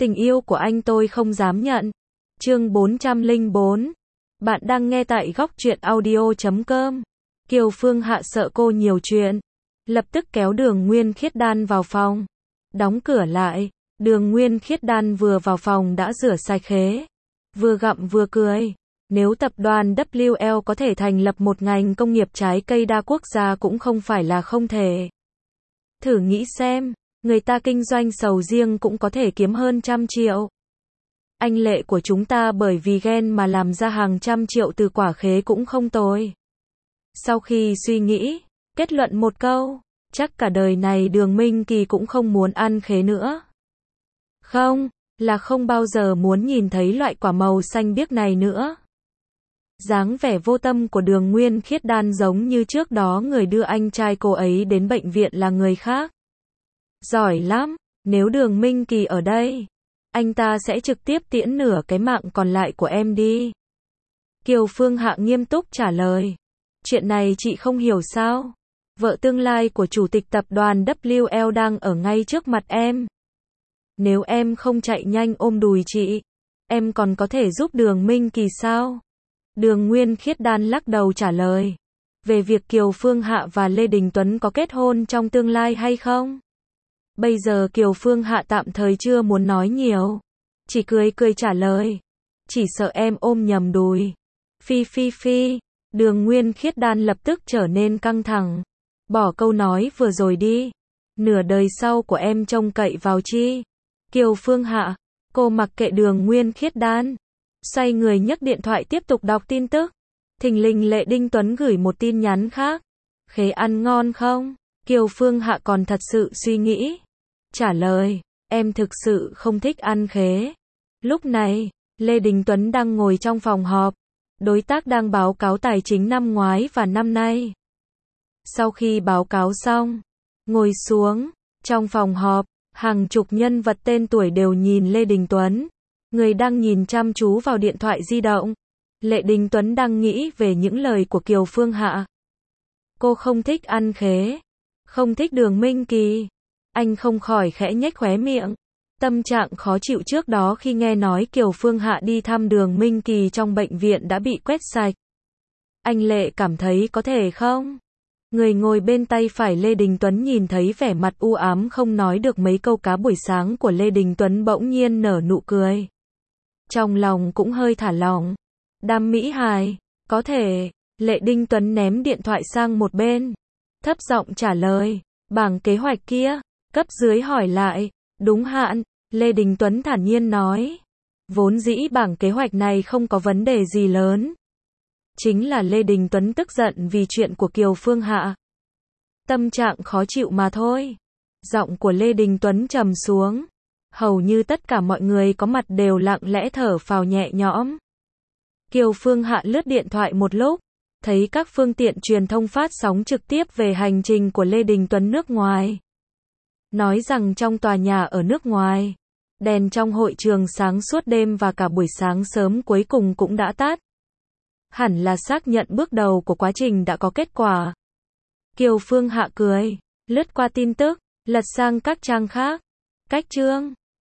Tình yêu của anh tôi không dám nhận. Chương 404. Bạn đang nghe tại góc truyện audio.com. Kiều Phương Hạ sợ cô nhiều chuyện, lập tức kéo Đường Nguyên Khiết Đan vào phòng, đóng cửa lại. Đường Nguyên Khiết Đan vừa vào phòng đã rửa sạch khế, vừa gặm vừa cười. Nếu tập đoàn WL có thể thành lập một ngành công nghiệp trái cây đa quốc gia cũng không phải là không thể. Thử nghĩ xem, người ta kinh doanh sầu riêng cũng có thể kiếm hơn 100 triệu. Anh Lệ của chúng ta bởi vì ghen mà làm ra hàng trăm triệu từ quả khế cũng không tồi. Sau khi suy nghĩ, kết luận một câu, chắc cả đời này Đường Minh Kỳ cũng không muốn ăn khế nữa. Không, là không bao giờ muốn nhìn thấy loại quả màu xanh biếc này nữa. Dáng vẻ vô tâm của Đường Nguyên Khiết Đan giống như trước đó người đưa anh trai cô ấy đến bệnh viện là người khác. Giỏi lắm, nếu Đường Minh Kỳ ở đây, anh ta sẽ trực tiếp tiễn nửa cái mạng còn lại của em đi. Kiều Phương Hạ nghiêm túc trả lời. Chuyện này chị không hiểu sao? Vợ tương lai của chủ tịch tập đoàn WL đang ở ngay trước mặt em. Nếu em không chạy nhanh ôm đùi chị, em còn có thể giúp Đường Minh Kỳ sao? Đường Nguyên Khiết Đan lắc đầu trả lời. Về việc Kiều Phương Hạ và Lê Đình Tuấn có kết hôn trong tương lai hay không? Bây giờ Kiều Phương Hạ tạm thời chưa muốn nói nhiều, chỉ cười cười trả lời. Chỉ sợ em ôm nhầm đùi. Phi phi phi. Đường Nguyên Khiết Đan lập tức trở nên căng thẳng. Bỏ câu nói vừa rồi đi. Nửa đời sau của em trông cậy vào chi? Kiều Phương Hạ, cô mặc kệ Đường Nguyên Khiết Đan, xoay người nhấc điện thoại tiếp tục đọc tin tức. Thình lình Lệ Đình Tuấn gửi một tin nhắn khác. Khế ăn ngon không? Kiều Phương Hạ còn thật sự suy nghĩ. Trả lời, em thực sự không thích ăn khế. Lúc này, Lê Đình Tuấn đang ngồi trong phòng họp. Đối tác đang báo cáo tài chính năm ngoái và năm nay. Sau khi báo cáo xong, ngồi xuống, trong phòng họp, hàng chục nhân vật tên tuổi đều nhìn Lê Đình Tuấn. Người đang nhìn chăm chú vào điện thoại di động. Lê Đình Tuấn đang nghĩ về những lời của Kiều Phương Hạ. Cô không thích ăn khế, không thích Đường Minh Kỳ. Anh không khỏi khẽ nhếch khóe miệng. Tâm trạng khó chịu trước đó khi nghe nói Kiều Phương Hạ đi thăm Đường Minh Kỳ trong bệnh viện đã bị quét sạch. Anh Lệ cảm thấy có thể không? Người ngồi bên tay phải Lê Đình Tuấn nhìn thấy vẻ mặt u ám không nói được mấy câu cá buổi sáng của Lê Đình Tuấn bỗng nhiên nở nụ cười. Trong lòng cũng hơi thả lỏng. Đam mỹ hài, có thể. Lê Đình Tuấn ném điện thoại sang một bên, thấp giọng trả lời. Bảng kế hoạch kia, cấp dưới hỏi lại. Đúng hạn, Lê Đình Tuấn thản nhiên nói. Vốn dĩ bảng kế hoạch này không có vấn đề gì lớn. Chính là Lê Đình Tuấn tức giận vì chuyện của Kiều Phương Hạ. Tâm trạng khó chịu mà thôi. Giọng của Lê Đình Tuấn trầm xuống. Hầu như tất cả mọi người có mặt đều lặng lẽ thở phào nhẹ nhõm. Kiều Phương Hạ lướt điện thoại một lúc, thấy các phương tiện truyền thông phát sóng trực tiếp về hành trình của Lê Đình Tuấn nước ngoài. Nói rằng trong tòa nhà ở nước ngoài, đèn trong hội trường sáng suốt đêm và cả buổi sáng sớm cuối cùng cũng đã tắt. Hẳn là xác nhận bước đầu của quá trình đã có kết quả. Kiều Phương Hạ cười, lướt qua tin tức, lật sang các trang khác. Cách chương